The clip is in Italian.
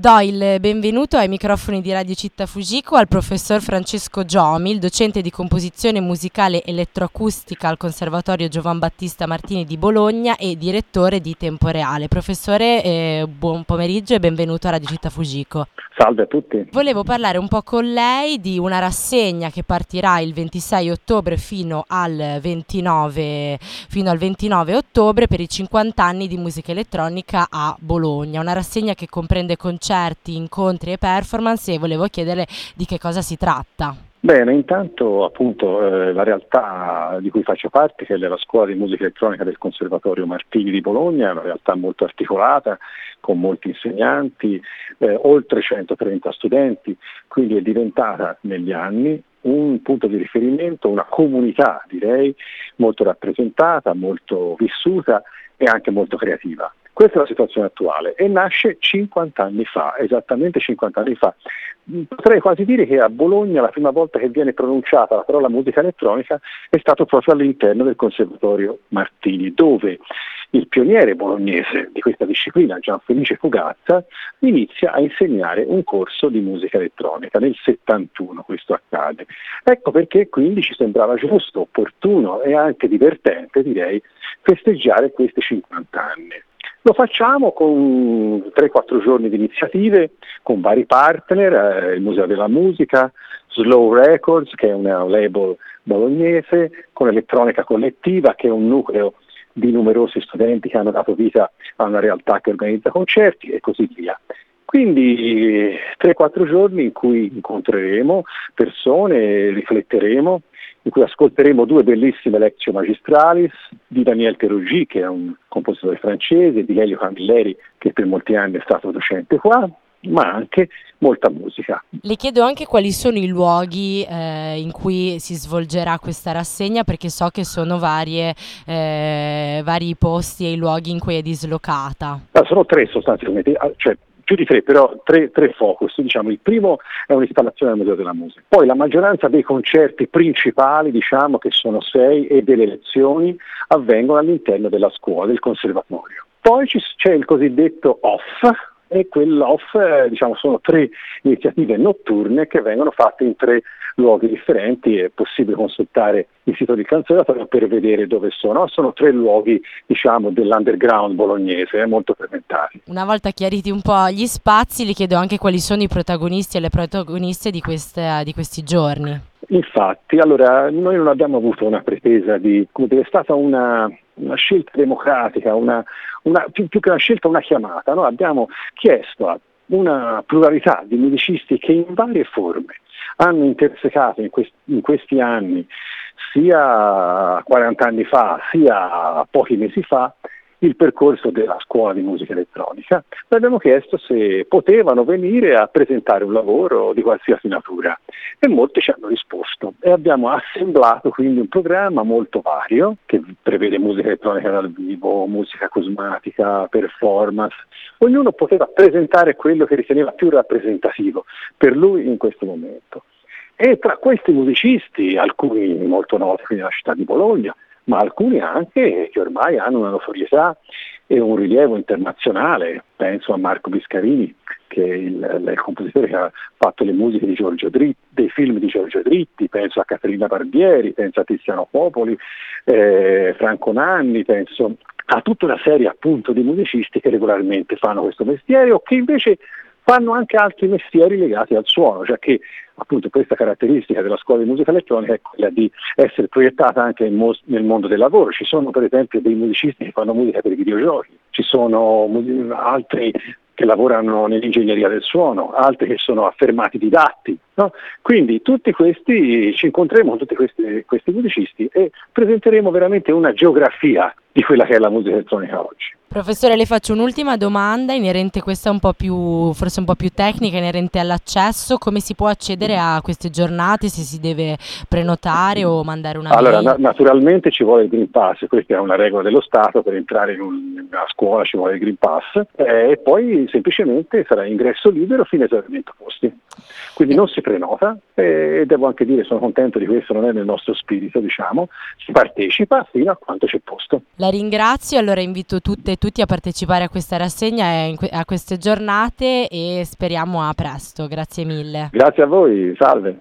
Do il benvenuto ai microfoni di Radio Città Fujiko al professor Francesco Giomi, il docente di composizione musicale elettroacustica al Conservatorio Giovan Battista Martini di Bologna e direttore di Tempo Reale. Professore, buon pomeriggio e benvenuto a Radio Città Fujiko. Salve a tutti. Volevo parlare un po' con lei di una rassegna che partirà il 26 ottobre fino al 29 ottobre per i 50 anni di musica elettronica a Bologna. Una rassegna che comprende concerti, incontri e performance, e volevo chiederle di che cosa si tratta. Bene, intanto appunto la realtà di cui faccio parte, che è la scuola di musica elettronica del Conservatorio Martini di Bologna, è una realtà molto articolata, con molti insegnanti, oltre 130 studenti, quindi è diventata negli anni un punto di riferimento, una comunità direi molto rappresentata, molto vissuta e anche molto creativa. Questa è la situazione attuale e nasce 50 anni fa, esattamente 50 anni fa. Potrei quasi dire che a Bologna la prima volta che viene pronunciata la parola musica elettronica è stato proprio all'interno del Conservatorio Martini, dove il pioniere bolognese di questa disciplina, Gianfelice Fugazza, inizia a insegnare un corso di musica elettronica. Nel 71 questo accade. Ecco perché quindi ci sembrava giusto, opportuno e anche divertente, direi, festeggiare questi 50 anni. Lo facciamo con 3-4 giorni di iniziative, con vari partner, il Museo della Musica, Slow Records, che è una label bolognese, con Elettronica Collettiva, che è un nucleo di numerosi studenti che hanno dato vita a una realtà che organizza concerti e così via. Quindi 3-4 giorni in cui incontreremo persone, rifletteremo, in cui ascolteremo 2 bellissime lectio magistralis di Daniel Peruggi, che è un compositore francese, di Lelio Camilleri, che per molti anni è stato docente qua, ma anche molta musica. Le chiedo anche quali sono i luoghi in cui si svolgerà questa rassegna, perché so che sono vari posti e i luoghi in cui è dislocata. Sono 3 sostanzialmente, cioè più di 3, però 3 focus. Diciamo, il primo è un'installazione al Museo della Musica. Poi la maggioranza dei concerti principali, diciamo che sono 6, e delle lezioni avvengono all'interno della scuola, del conservatorio. Poi c'è il cosiddetto off, e quell'off sono 3 iniziative notturne che vengono fatte in 3 luoghi differenti. È possibile consultare il sito del conservatorio per vedere dove sono. Sono 3 luoghi dell'underground bolognese, molto frequentati. Una volta chiariti un po' gli spazi, le chiedo anche quali sono i protagonisti e le protagoniste di questi giorni. Infatti, allora, noi non abbiamo avuto una pretesa è stata una scelta democratica, più che una scelta, una chiamata. Noi abbiamo chiesto a una pluralità di musicisti che in varie forme hanno intersecato in questi anni, sia 40 anni fa, sia pochi mesi fa, il percorso della scuola di musica elettronica. Le abbiamo chiesto se potevano venire a presentare un lavoro di qualsiasi natura e molti ci hanno risposto e abbiamo assemblato quindi un programma molto vario che prevede musica elettronica dal vivo, musica cosmatica, performance. Ognuno poteva presentare quello che riteneva più rappresentativo per lui in questo momento. E tra questi musicisti, alcuni molto noti qui nella città di Bologna, ma alcuni anche che ormai hanno una notorietà e un rilievo internazionale. Penso a Marco Biscarini, che è il compositore che ha fatto le musiche di Giorgio Dritti, dei film di Giorgio Dritti, penso a Caterina Barbieri, penso a Tiziano Popoli, Franco Nanni, penso a tutta una serie appunto di musicisti che regolarmente fanno questo mestiere o che invece fanno anche altri mestieri legati al suono, cioè che appunto questa caratteristica della scuola di musica elettronica è quella di essere proiettata anche nel mondo del lavoro. Ci sono per esempio dei musicisti che fanno musica per i videogiochi, ci sono altri che lavorano nell'ingegneria del suono, altri che sono affermati didatti, no? Quindi tutti questi ci incontreremo con tutti questi musicisti e presenteremo veramente una geografia di quella che è la musica elettronica oggi. Professore, le faccio un'ultima domanda inerente, questa forse un po' più tecnica, inerente all'accesso. Come si può accedere a queste giornate, se si deve prenotare o mandare una mail? Allora, naturalmente ci vuole il Green Pass, questa è una regola dello Stato, per entrare in una scuola ci vuole il Green Pass, e poi poi semplicemente sarà ingresso libero fino a esaurimento posti. Quindi non si prenota, e devo anche dire, sono contento di questo, non è nel nostro spirito, diciamo, si partecipa fino a quanto c'è posto. La ringrazio, allora invito tutte e tutti a partecipare a questa rassegna e a queste giornate e speriamo a presto. Grazie mille. Grazie a voi, salve.